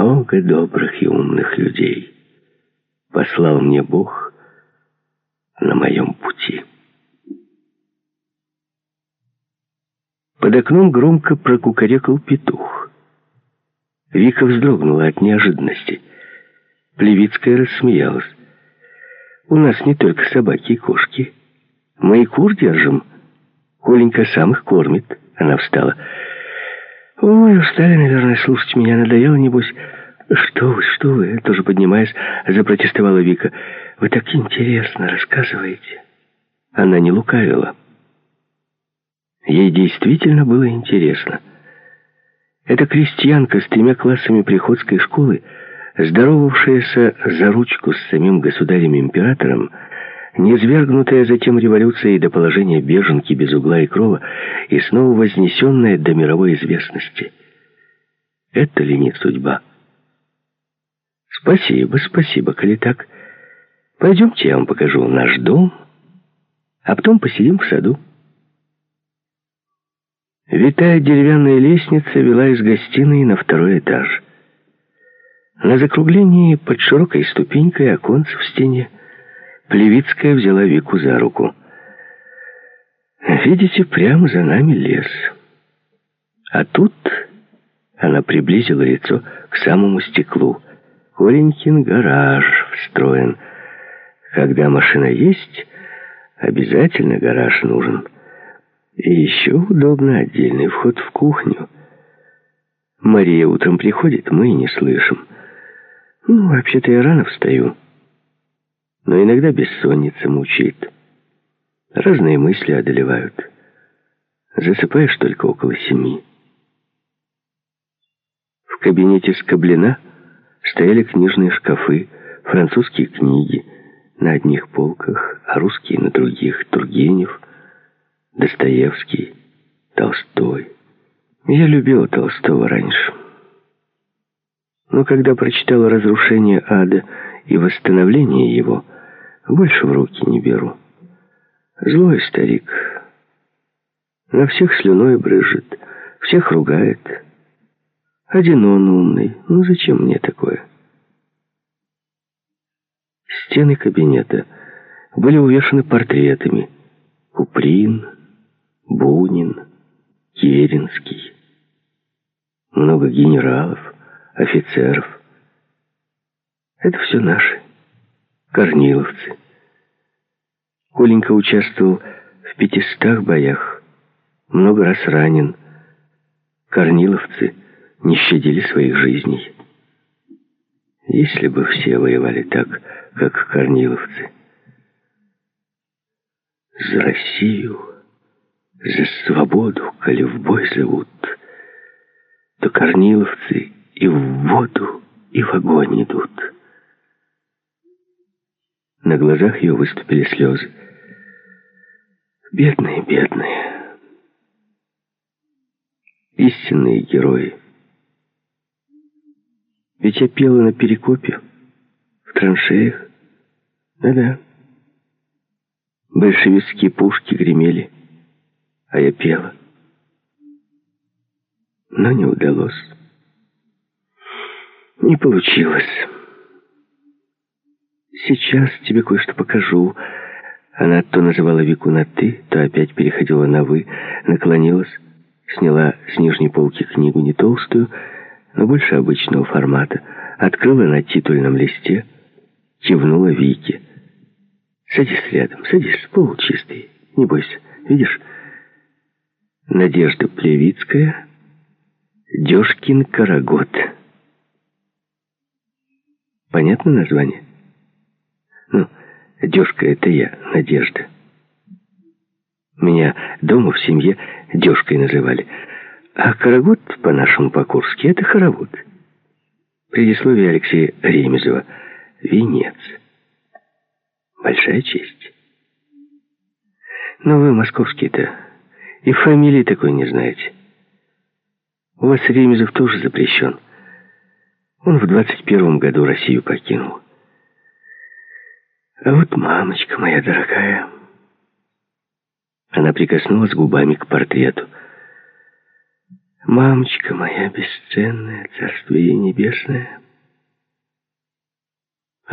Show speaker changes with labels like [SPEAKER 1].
[SPEAKER 1] много добрых и умных людей послал мне Бог на моем пути. Под окном громко прокукарекал петух. Вика вздрогнула от неожиданности. Плевицкая рассмеялась. «У нас не только собаки и кошки. Мы и кур держим. Коленька сам их кормит». Она встала. «Ой, устали, наверное, слушать меня. Надоело, небось». Что вы?» Тоже поднимаясь, запротестовала Вика. «Вы так интересно рассказываете». Она не лукавила. Ей действительно было интересно. Эта крестьянка с 3 классами приходской школы, здоровавшаяся за ручку с самим государем-императором, низвергнутая затем революцией до положения беженки без угла и крова и снова вознесенная до мировой известности. Это ли не судьба? Спасибо, коли так. Пойдемте, я вам покажу наш дом, а потом посидим в саду. Витая деревянная лестница вела из гостиной на 2-й этаж. На закруглении под широкой ступенькой оконца в стене Плевицкая взяла Вику за руку. «Видите, прямо за нами лес. А тут...» Она приблизила лицо к самому стеклу. «Коленькин гараж встроен. Когда машина есть, обязательно гараж нужен. И еще удобно отдельный вход в кухню. Мария утром приходит, мы и не слышим. Вообще-то я рано встаю. Но иногда бессонница мучает. Разные мысли одолевают. Засыпаешь только около 7. В кабинете Скоблина стояли книжные шкафы, французские книги на одних полках, а русские на других. Тургенев, Достоевский, Толстой. Я любила Толстого раньше. Но когда прочитала «Разрушение ада» и «Восстановление его», больше в руки не беру. Злой старик. На всех слюной брызжет, всех ругает. Один он умный. Зачем мне такое? Стены кабинета были увешаны портретами. Куприн, Бунин, Керенский. Много генералов, офицеров. Это все наши. Корниловцы. Коленька участвовал в 500 боях. Много раз ранен. Корниловцы не щадили своих жизней. Если бы все воевали так, как корниловцы. За Россию, за свободу, коли в бой зовут, то корниловцы и в воду, и в огонь идут. На глазах ее выступили слезы. Бедные, бедные. Истинные герои. Ведь я пела на Перекопе, в траншеях. Да-да. Большевистские пушки гремели, а я пела. Но не удалось. Не получилось. Сейчас тебе кое-что покажу. Она то называла Вику на «ты», то опять переходила на «вы», наклонилась, сняла с нижней полки книгу не толстую, но больше обычного формата, открыла на титульном листе, кивнула Вике. «Садись рядом, садись, пол чистый, не бойся, видишь? Надежда Плевицкая, Дёшкин карагод». Понятно название? Дёшка — это я, Надежда. Меня дома в семье Дёшкой называли. А карагод, по-нашему, по-курски, это хоровод. Предисловие Алексея Ремезова. Венец. Большая честь. Но вы, московские-то, и фамилии такой не знаете. У вас Ремезов тоже запрещен. Он в 21 году Россию покинул. А вот мамочка моя дорогая. Она прикоснулась губами к портрету. Мамочка моя бесценная, царство ей небесное.